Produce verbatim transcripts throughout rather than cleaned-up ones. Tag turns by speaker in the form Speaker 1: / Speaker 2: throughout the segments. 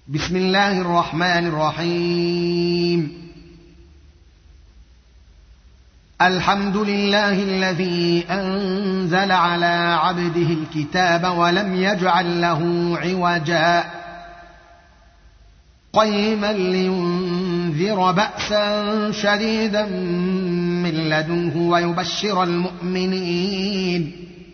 Speaker 1: بسم الله الرحمن الرحيم. الحمد لله الذي أنزل على عبده الكتاب ولم يجعل له عوجا قيما لينذر بأسا شديدا من لدنه ويبشر المؤمنين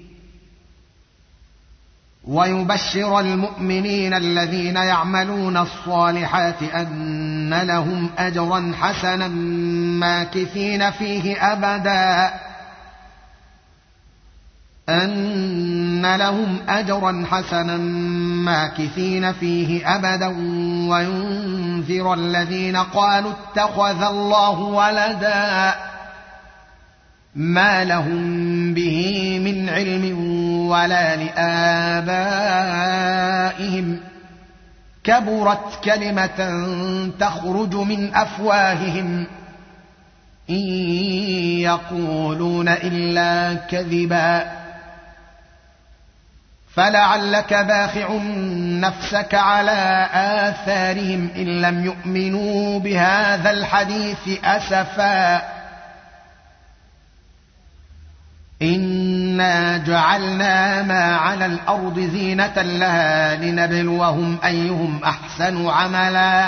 Speaker 1: ويبشر المؤمنين الذين يعملون الصالحات أن لهم أجرا حسنا ماكثين فيه أبدا أن لهم أجرا حسنا ماكثين فيه أبدا وينذر الذين قالوا اتخذ الله ولدا ما لهم به من علم ولا لآبائهم كبرت كلمة تخرج من أفواههم إن يقولون إلا كذبا فلعلك باخع نفسك على آثارهم إن لم يؤمنوا بهذا الحديث أسفا إنا جعلنا ما على الأرض زينة لها لنبلوهم أيهم أحسن عملا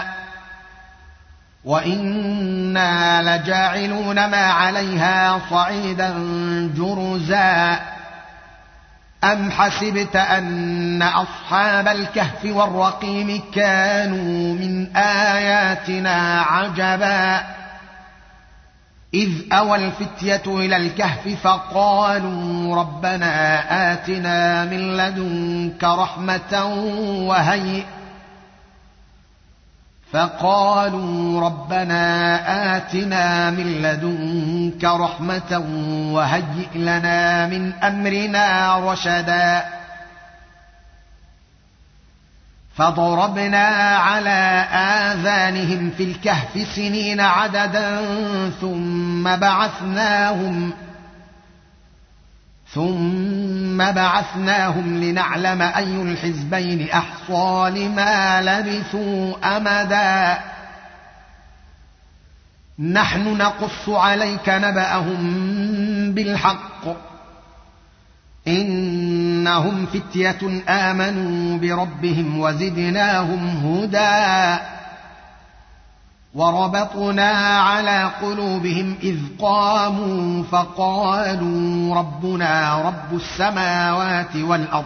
Speaker 1: وإنا لجاعلون ما عليها صعيدا جرزا أم حسبت أن أصحاب الكهف والرقيم كانوا من آياتنا عجبا إذ أوى الفتية إلى الكهف فقالوا ربنا آتنا من لدنك رحمة وهيئ فقالوا ربنا آتنا من لدنك رحمة وهيئ لنا من أمرنا رشدا فضربنا على آذانهم في الكهف سنين عددا ثم بعثناهم ثم بعثناهم لنعلم أي الحزبين أحصى لما لبثوا أمدا نحن نقص عليك نبأهم بالحق إنهم فتية آمنوا بربهم وزدناهم هدى وربطنا على قلوبهم إذ قاموا فقالوا ربنا رب السماوات والأرض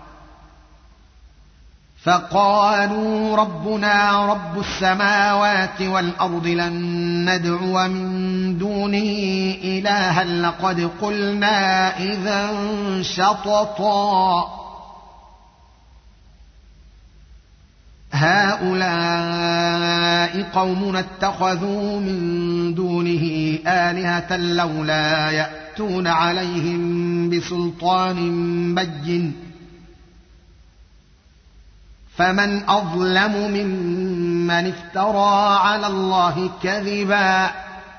Speaker 1: فقالوا ربنا رب السماوات والأرض لن ندعو من دونه إلها لقد قلنا إذا شططا هؤلاء قومنا اتخذوا من دونه آلهة لولا يأتون عليهم بسلطان بين فمن أظلم ممن افترى على الله كذبا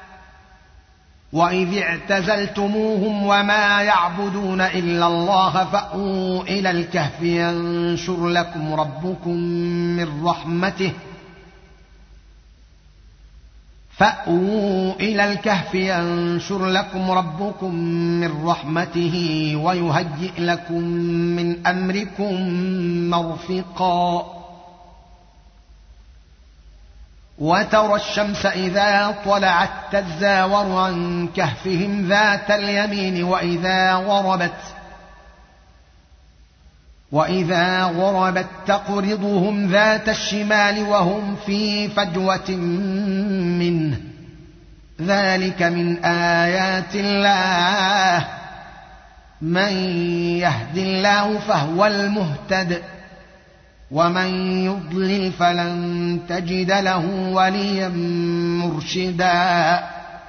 Speaker 1: وإذ اعتزلتموهم وما يعبدون إلا الله فأووا إلى الكهف ينشر لكم ربكم من رحمته فأووا إلى الكهف ينشر لكم ربكم من رحمته ويهيئ لكم من أمركم مرفقا وترى الشمس إذا طلعت تزاور عن كهفهم ذات اليمين وإذا غربت وإذا غربت تقرضهم ذات الشمال وهم في فجوة منه ذلك من آيات الله من يهد الله فهو المهتد ومن يضلل فلن تجد له وليا مرشدا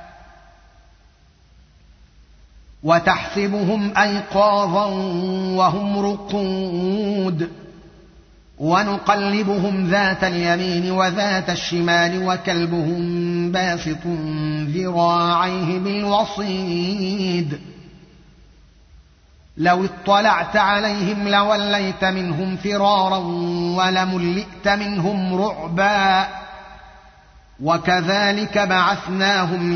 Speaker 1: وتحسبهم أيقاظا وهم رقود ونقلبهم ذات اليمين وذات الشمال وكلبهم باسط ذراعيه بالوصيد لو اطلعت عليهم لوليت منهم فرارا ولملئت منهم رعبا وكذلك بعثناهم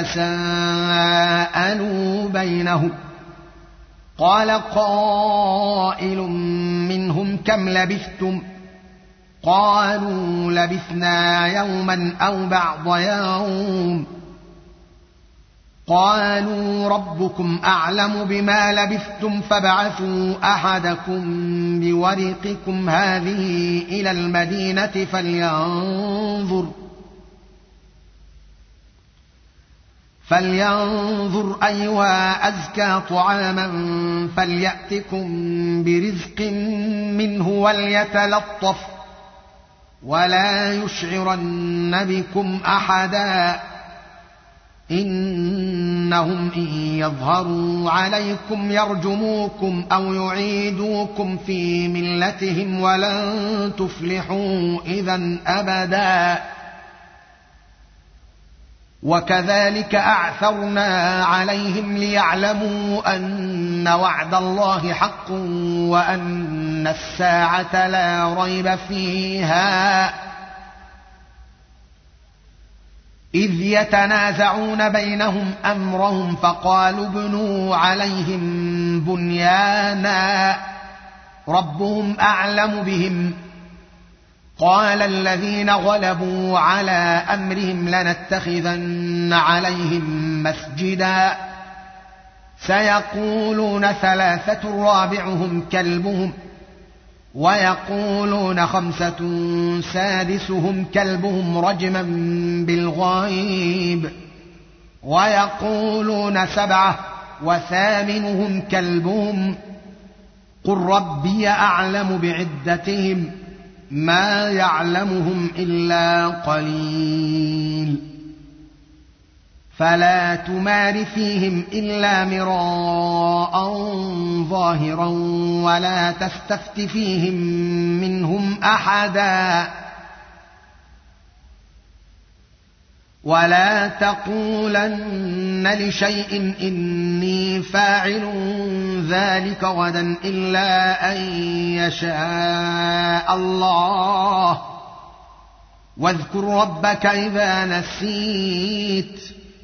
Speaker 1: ليتساءلوا بينهم قال قائل منهم كم لبثتم قالوا لبثنا يوما أو بعض يوم قالوا ربكم أعلم بما لبثتم فابعثوا أحدكم بورقكم هذه إلى المدينة فلينظر فلينظر أيها أزكى طعاما فليأتكم برزق منه وليتلطف ولا يشعرن بكم أحدا إنهم إن يظهروا عليكم يرجموكم أو يعيدوكم في ملتهم ولن تفلحوا إذا أبدا وكذلك أعثرنا عليهم ليعلموا أن وعد الله حق وأن الساعة لا ريب فيها إذ يتنازعون بينهم أمرهم فقالوا ابنوا عليهم بنيانا ربهم أعلم بهم قال الذين غلبوا على أمرهم لنتخذن عليهم مسجدا سيقولون ثلاثة رابعهم كلبهم ويقولون خمسة سادسهم كلبهم رجما بالغيب ويقولون سبعة وثامنهم كلبهم قل ربي أعلم بعدتهم ما يعلمهم إلا قليل فلا تمار فيهم إلا مراء ظاهرا ولا تستفت فيهم منهم أحدا ولا تقولن لشيء إني فاعل ذلك غدا إلا أن يشاء الله واذكر ربك إذا نسيت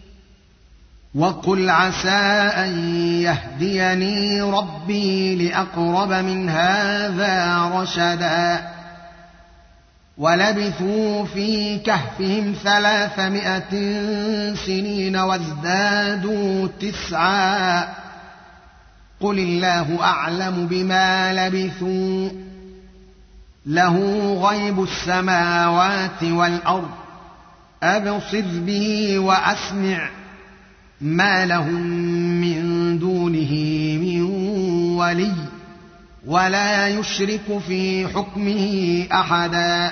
Speaker 1: وقل عسى أن يهديني ربي لأقرب من هذا رشدا ولبثوا في كهفهم ثلاثمائة سنين وازدادوا تسعا قل الله أعلم بما لبثوا له غيب السماوات والأرض أبصر به وأسمع ما لهم من دونه من ولي ولا يشرك في حكمه أحدا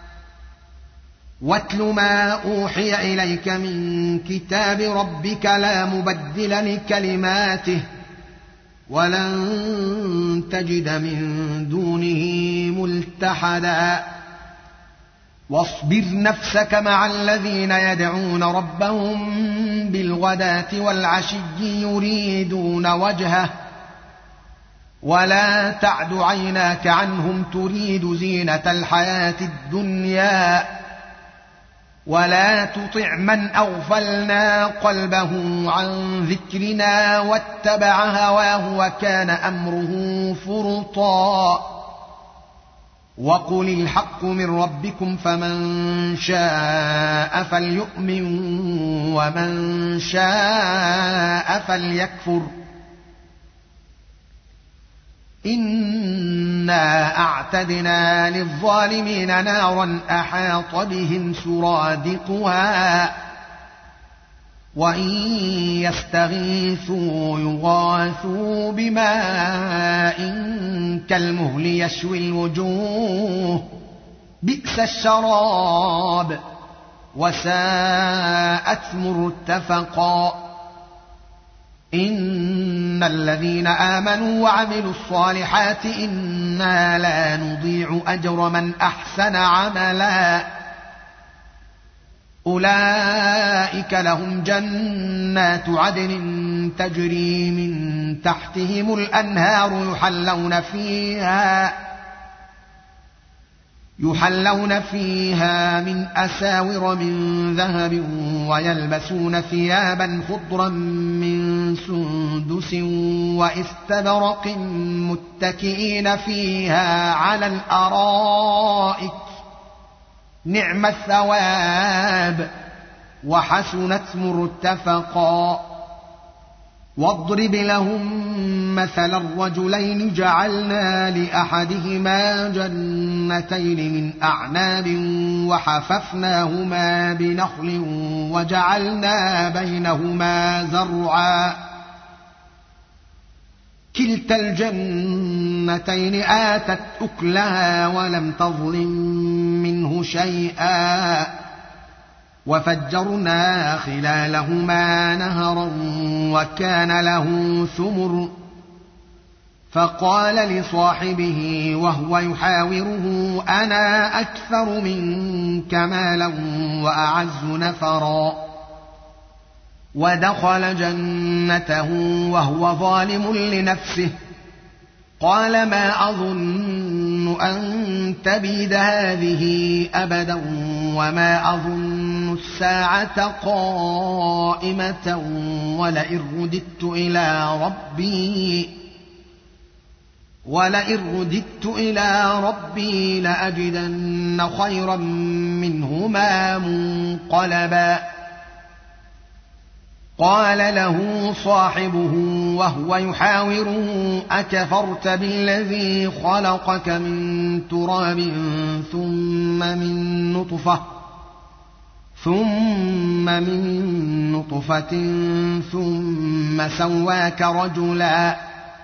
Speaker 1: واتل ما أوحي إليك من كتاب ربك لا مبدل لكلماته ولن تجد من دونه ملتحدا واصبر نفسك مع الذين يدعون ربهم بالغداة والعشي يريدون وجهه ولا تعد عيناك عنهم تريد زينة الحياة الدنيا ولا تطع من أغفلنا قلبه عن ذكرنا واتبع هواه وكان أمره فرطا وقل الحق من ربكم فمن شاء فليؤمن ومن شاء فليكفر إنا أعتدنا للظالمين نارا أحاط بهم سرادقها وإن يستغيثوا يغاثوا بماء كالمهل يشوي الوجوه بئس الشراب وساءت مرتفقا إن الذين آمنوا وعملوا الصالحات إنا لا نضيع أجر من أحسن عملا أولئك لهم جنات عدن تجري من تحتهم الأنهار يحلون فيها يحلون فيها من أساور من ذهب ويلبسون ثيابا خضرا من سندس واستبرق متكئين فيها على الأرائك نعم الثواب وحسنت مرتفقا. واضرب لهم مثل الرجلين جعلنا لأحدهما جنتين من أعناب وحففناهما بنخل وجعلنا بينهما زرعا كلتا الجنتين آتت أكلها ولم تظلم منه شيئا وفجرنا خلالهما نهرا وكان له ثمر فقال لصاحبه وهو يحاوره أنا أكثر منك مالا وأعز نفرا ودخل جنته وهو ظالم لنفسه قال ما أظن أن تبيد هذه أبدا وما أظن الساعة قائمة ولئن رددت إلى ربي ولئن رددت إلى ربي لأجدن خيرا منهما منقلبا. قال له صاحبه وهو يحاوره أكفرت بالذي خلقك من تراب ثم من نطفة ثم من نطفة ثم سواك رجلا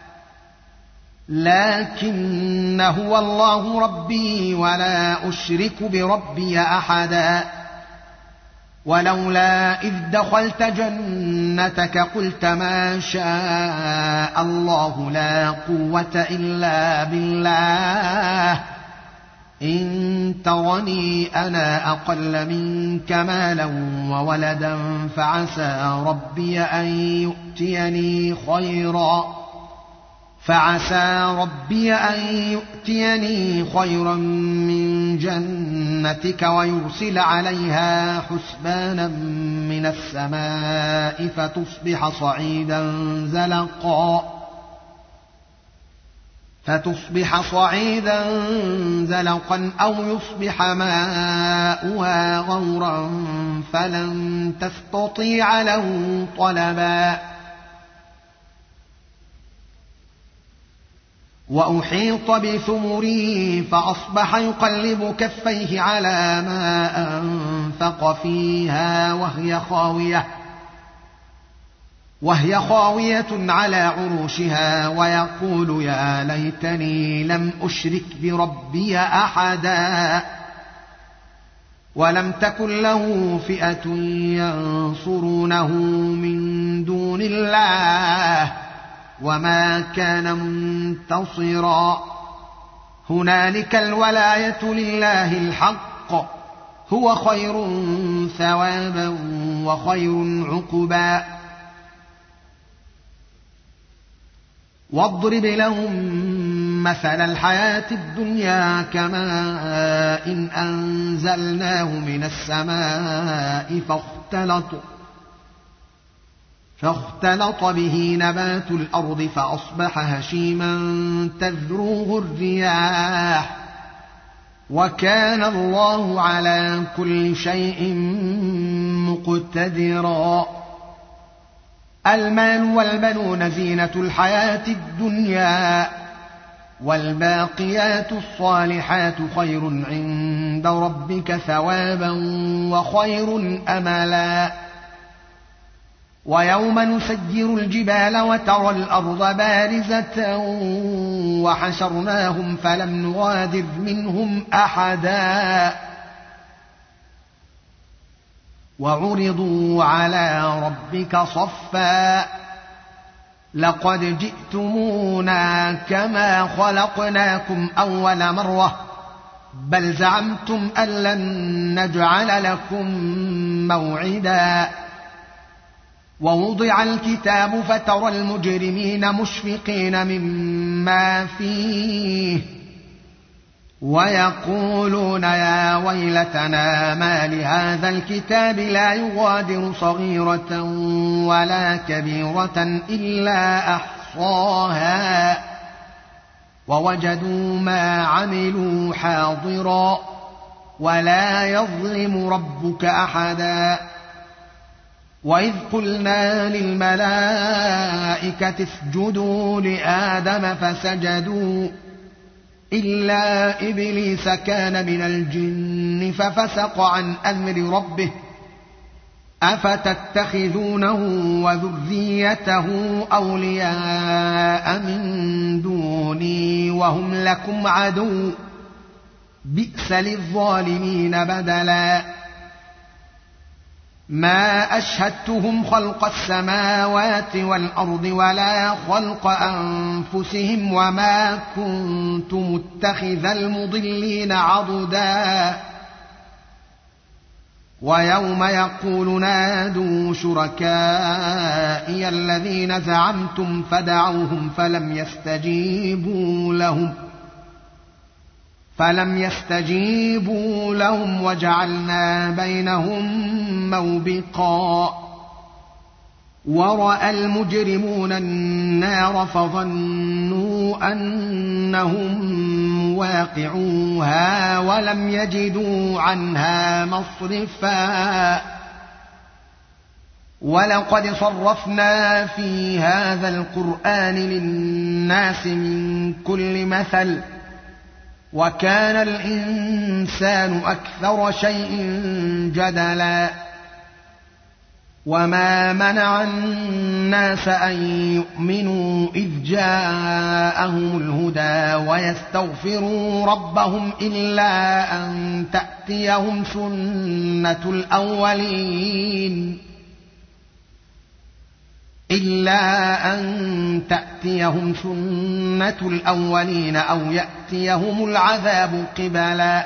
Speaker 1: لكن هو الله ربي ولا أشرك بربي أحدا. ولولا إذ دخلت جنتك قلت ما شاء الله لا قوة إلا بالله إن ترني أنا أقل منك مالا وولدا فعسى ربي أن يؤتيني خيرا فعسى ربي أن يؤتيني خيرا من جنتك ويرسل عليها حسبانا من السماء فتصبح صعيدا زلقا فتصبح صعيدا زلقا أو يصبح ماؤها غورا فلن تستطيع له طلبا. وأحيط بثمره فأصبح يقلب كفيه على ما أنفق فيها وهي خاوية وهي خاوية على عروشها ويقول يا ليتني لم أشرك بربي أحدا ولم تكن له فئة ينصرونه من دون الله وما كان منتصرا. هنالك الولاية لله الحق هو خير ثوابا وخير عقبا. واضرب لهم مثل الحياة الدنيا كماء إن أنزلناه من السماء فاختلط فاختلط به نبات الأرض فأصبح هشيما تذروه الرياح وكان الله على كل شيء مقتدرا. المال والبنون زينة الحياة الدنيا والباقيات الصالحات خير عند ربك ثوابا وخير أملا. ويوم نسير الجبال وترى الأرض بارزة وحشرناهم فلم نغادر منهم أحدا وعرضوا على ربك صفا لقد جئتمونا كما خلقناكم أول مرة بل زعمتم أن لن نجعل لكم موعدا ووضع الكتاب فترى المجرمين مشفقين مما فيه ويقولون يا ويلتنا ما لهذا الكتاب لا يغادر صغيرة ولا كبيرة إلا أحصاها ووجدوا ما عملوا حاضرا ولا يظلم ربك أحدا. وإذ قلنا للملائكة اسجدوا لآدم فسجدوا إلا إبليس كان من الجن ففسق عن أمر ربه أفتتخذونه وذريته أولياء من دوني وهم لكم عدو بئس للظالمين بدلا. ما أشهدتهم خلق السماوات والأرض ولا خلق أنفسهم وما كنت متخذ المضلين عضدا. ويوم يقول نادوا شركائي الذين زعمتم فدعوهم فلم يستجيبوا لهم فلم يستجيبوا لهم وجعلنا بينهم موبقا. ورأى المجرمون النار فظنوا أنهم مواقعوها ولم يجدوا عنها مصرفا. ولقد صرفنا في هذا القرآن للناس من كل مثل وكان الإنسان أكثر شيء جدلا. وما منع الناس أن يؤمنوا إذ جاءهم الهدى ويستغفروا ربهم إلا أن تأتيهم سنة الأولين إلا أن تأتيهم سنة الأولين أو يأتيهم العذاب قبلا.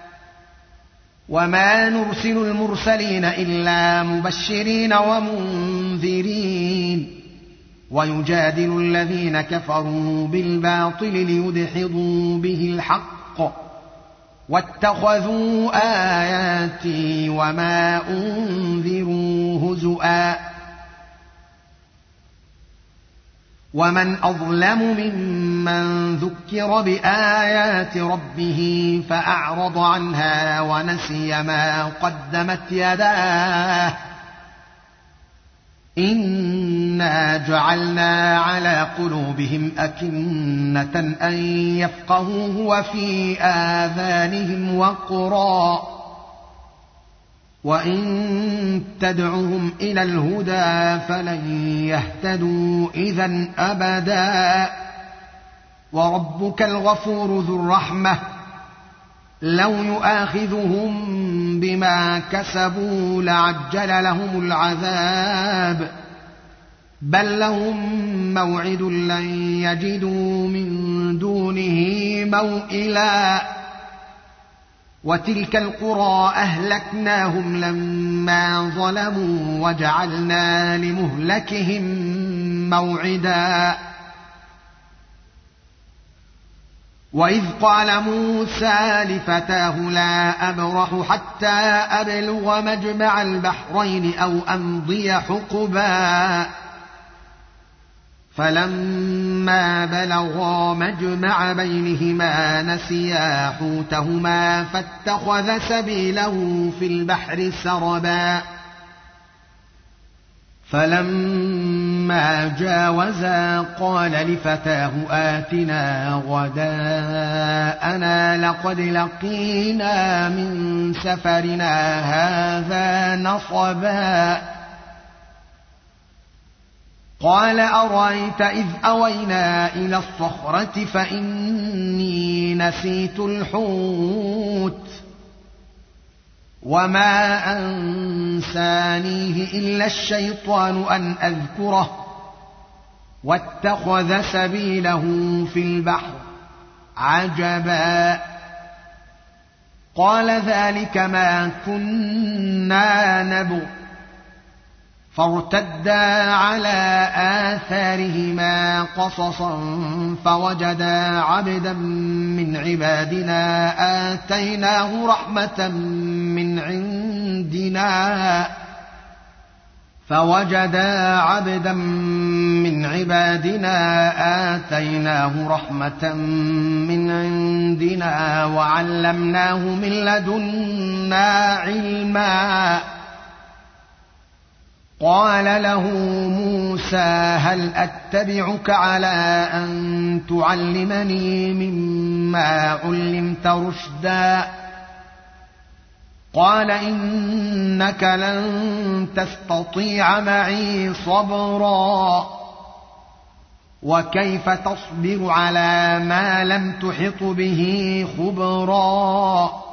Speaker 1: وما نرسل المرسلين إلا مبشرين ومنذرين ويجادل الذين كفروا بالباطل ليدحضوا به الحق واتخذوا آياتي وما أنذروا هزؤا. ومن أظلم ممن ذكر بآيات ربه فأعرض عنها ونسي ما قدمت يداه إنا جعلنا على قلوبهم أكنة أن يفقهوه وفي آذانهم وقرا وإن تدعهم إلى الهدى فلن يهتدوا إذن أبدا. وربك الغفور ذو الرحمة لو يؤاخذهم بما كسبوا لعجل لهم العذاب بل لهم موعد لن يجدوا من دونه موئلا. وتلك القرى أهلكناهم لما ظلموا وجعلنا لمهلكهم موعدا. وإذ قال موسى لفتاه لا أبرح حتى أبلغ مجمع البحرين أو أمضي حقبا فلما بلغا مجمع بينهما نسيا حوتهما فاتخذ سبيله في البحر سربا. فلما جاوزا قال لفتاه آتنا غداءنا لقد لقينا من سفرنا هذا نصبا. قال أرأيت إذ أوينا إلى الصخرة فإني نسيت الحوت وما أنسانيه إلا الشيطان أن أذكره واتخذ سبيله في البحر عجبا. قال ذلك ما كنا نبغ فارتدا على آثارهما قصصا فوجدا عبدا من عبادنا آتيناه رحمة من عندنا فوجدا عبدا من عبادنا آتيناه رحمة من عندنا وعلمناه من لدنا علما. قال له موسى هل أتبعك على أن تعلمني مما علمت رشدا؟ قال إنك لن تستطيع معي صبرا وكيف تصبر على ما لم تحط به خبرا؟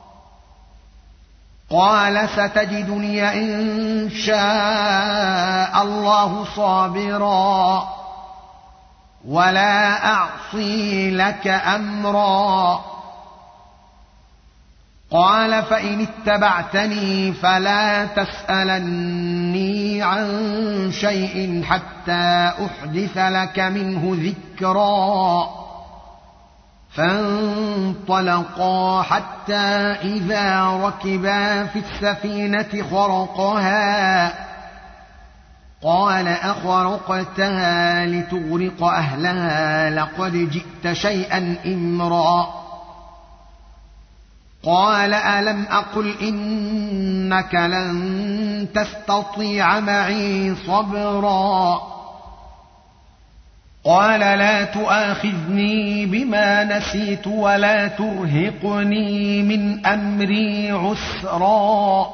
Speaker 1: قال ستجدني إن شاء الله صابرا ولا أعصي لك أمرا. قال فإن اتبعتني فلا تسألني عن شيء حتى أحدث لك منه ذكرا. فانطلقا حتى إذا ركبا في السفينة خرقها قال أخرقتها لتغرق أهلها لقد جئت شيئا إمرا. قال ألم أقل إنك لن تستطيع معي صبرا؟ قال لا تؤاخذني بما نسيت ولا ترهقني من أمري عسرا.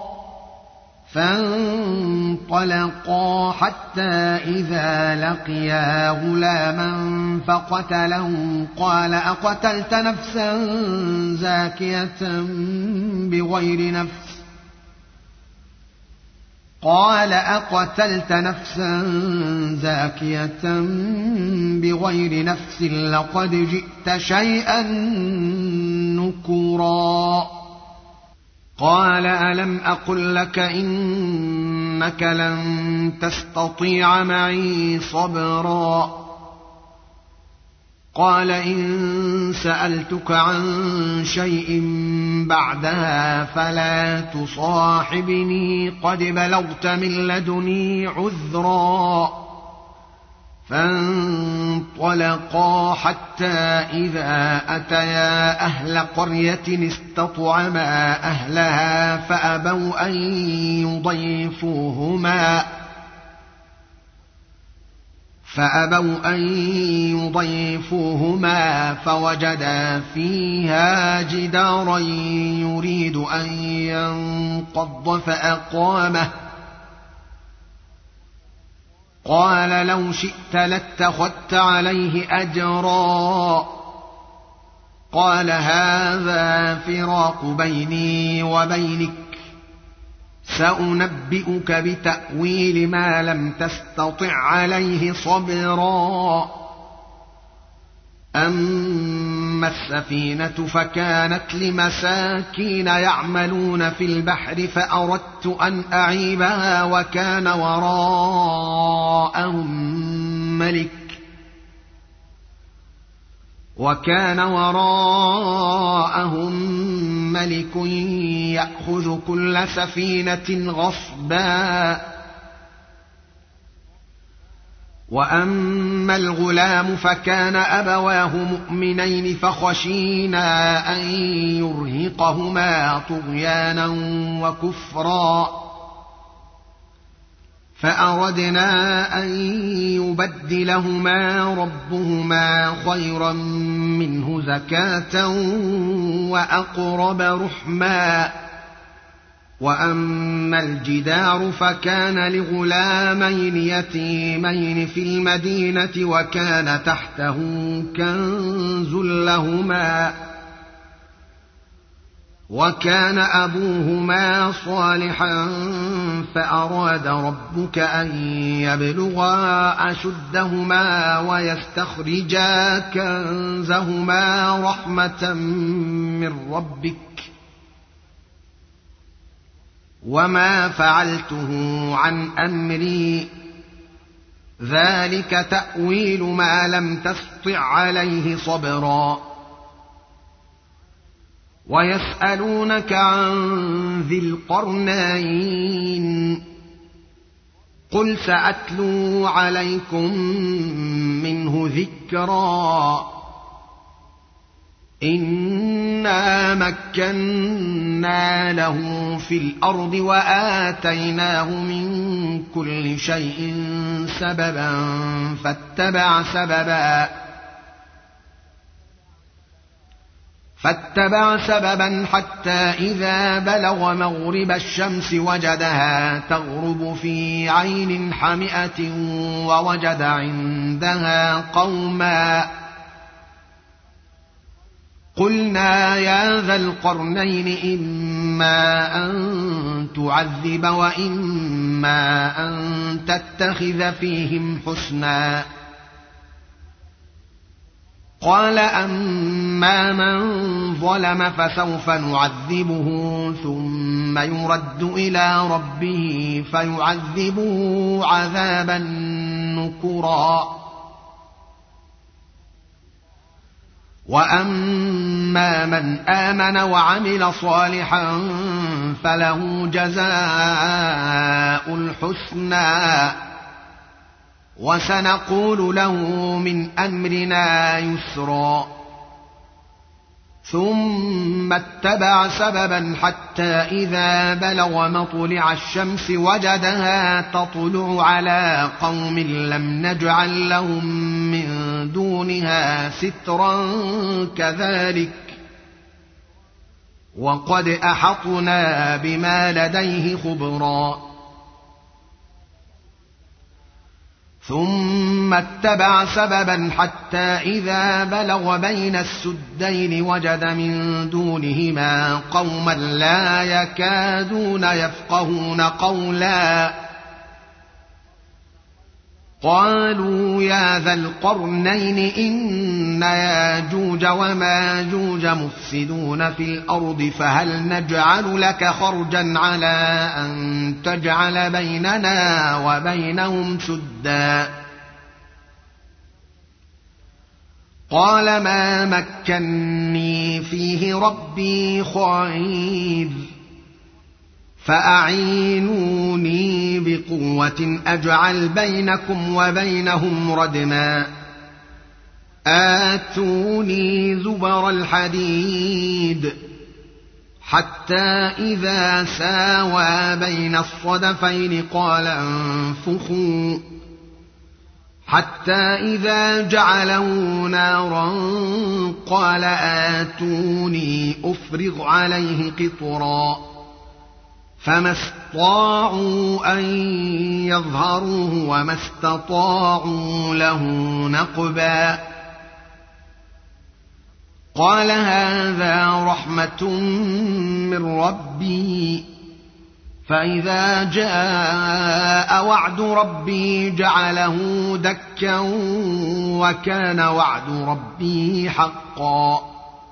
Speaker 1: فانطلقا حتى إذا لقيا غلاما فقتله قال أقتلت نفسا زاكية بغير نفس قال أقتلت نفسا زاكية بغير نفس لقد جئت شيئا نكرا. قال ألم أقل لك إنك لن تستطيع معي صبرا؟ قال إن سألتك عن شيء بعدها فلا تصاحبني قد بلغت من لدني عذرا. فانطلقا حتى إذا أتيا أهل قرية استطعما أهلها فأبوا أن يضيفوهما فأبوا أن يضيفوهما فوجدا فيها جدارا يريد أن ينقض فأقامه. قال لو شئت لاتخذت عليه أجرا. قال هذا فراق بيني وبينك سأنبئك بتأويل ما لم تستطع عليه صبرا. أما السفينة فكانت لمساكين يعملون في البحر فأردت أن أعيبها وكان وراءهم ملك وكان وراءهم ملك يأخذ كل سفينة غصبا. وأما الغلام فكان أبواه مؤمنين فخشينا أن يرهقهما طغيانا وكفرا فأردنا أن يبدلهما ربهما خيرا منه زكاة وأقرب رحما. وأما الجدار فكان لغلامين يتيمين في المدينة وكان تحته كنز لهما وكان أبوهما صالحا فأراد ربك أن يبلغا أشدهما ويستخرجا كنزهما رحمة من ربك وما فعلته عن أمري ذلك تأويل ما لم تسطع عليه صبرا ويسألونك عن ذي القرنين قل سأتلو عليكم منه ذكرا إنا مكنا له في الأرض وآتيناه من كل شيء سببا فاتبع سببا فاتبع سببا حتى إذا بلغ مغرب الشمس وجدها تغرب في عين حمئة ووجد عندها قوما قلنا يا ذا القرنين إما أن تعذب وإما أن تتخذ فيهم حسنا قال أما من ظلم فسوف نعذبه ثم يرد إلى ربه فيعذبه عذابا نكرا وأما من آمن وعمل صالحا فله جزاء الحسنى وسنقول له من أمرنا يسرا ثم اتبع سببا حتى إذا بلغ مطلع الشمس وجدها تطلع على قوم لم نجعل لهم من دونها سترا كذلك وقد أحطنا بما لديه خبرا ثم اتبع سببا حتى إذا بلغ بين السدين وجد من دونهما قوما لا يكادون يفقهون قولا قالوا يا ذا القرنين إن ياجوج وماجوج مفسدون في الأرض فهل نجعل لك خرجا على أن تجعل بيننا وبينهم سدا قال ما مكني فيه ربي خير فأعينوني بقوة أجعل بينكم وبينهم ردما آتوني زبر الحديد حتى إذا ساوى بين الصدفين قال انفخوا حتى إذا جعله نارا قال آتوني أفرغ عليه قطرا فما استطاعوا أن يظهروه وما استطاعوا له نقبا قال هذا رحمة من ربي فإذا جاء وعد ربي جعله دكا وكان وعد ربي حقا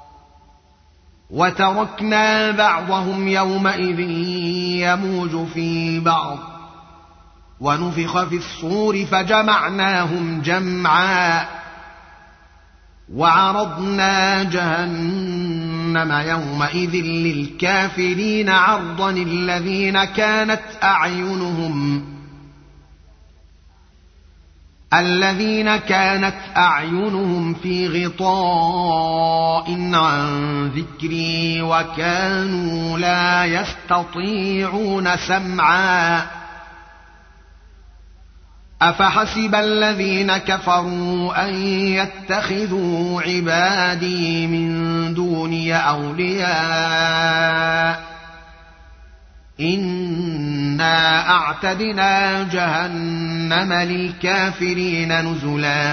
Speaker 1: وتركنا بعضهم يومئذ يموج في بعض ونفخ في الصور فجمعناهم جمعا وعرضنا جهنم يومئذ للكافرين عرضا الذين كانت أعينهم الذين كانت أعينهم في غطاء عن ذكري وكانوا لا يستطيعون سمعا أفحسب الذين كفروا أن يتخذوا عبادي من دوني أولياء إنا أعتدنا جهنم للكافرين نزلا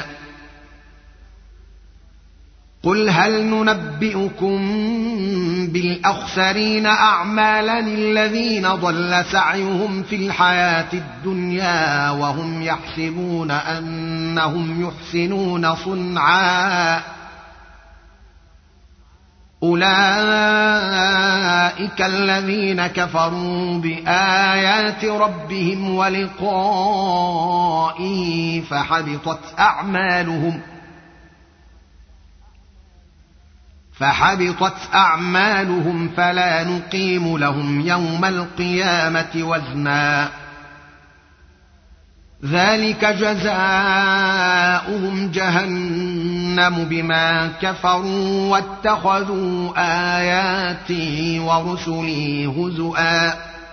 Speaker 1: قل هل ننبئكم بالأخسرين أعمالا الذين ضل سعيهم في الحياة الدنيا وهم يحسبون أنهم يحسنون صنعا أولئك أولئك الذين كفروا بآيات ربهم ولقائه فحبطت أعمالهم فحبطت أعمالهم فلا نقيم لهم يوم القيامة وزنا ذلك جزاؤهم جهنم بما كفروا واتخذوا آياتي ورسلي هزؤا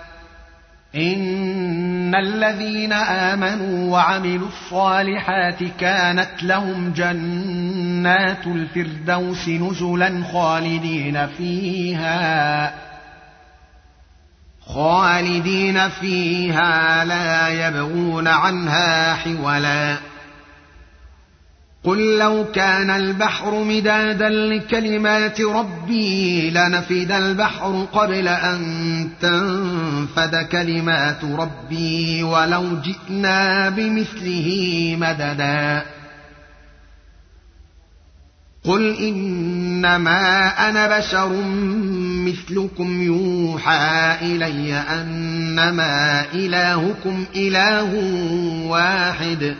Speaker 1: إن الذين آمنوا وعملوا الصالحات كانت لهم جنات الفردوس نزلا خالدين فيها خالدين فيها لا يبغون عنها حولا قل لو كان البحر مدادا لكلمات ربي لنفد البحر قبل أن تنفد كلمات ربي ولو جئنا بمثله مددا قل إنما أنا بشر مثلكم يوحى إلي أنما إلهكم إله واحد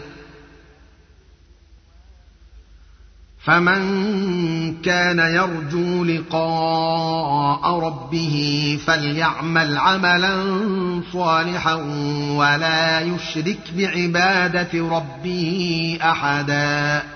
Speaker 1: فمن كان يرجو لقاء ربه فليعمل عملا صالحا ولا يشرك بعبادة ربه أحدا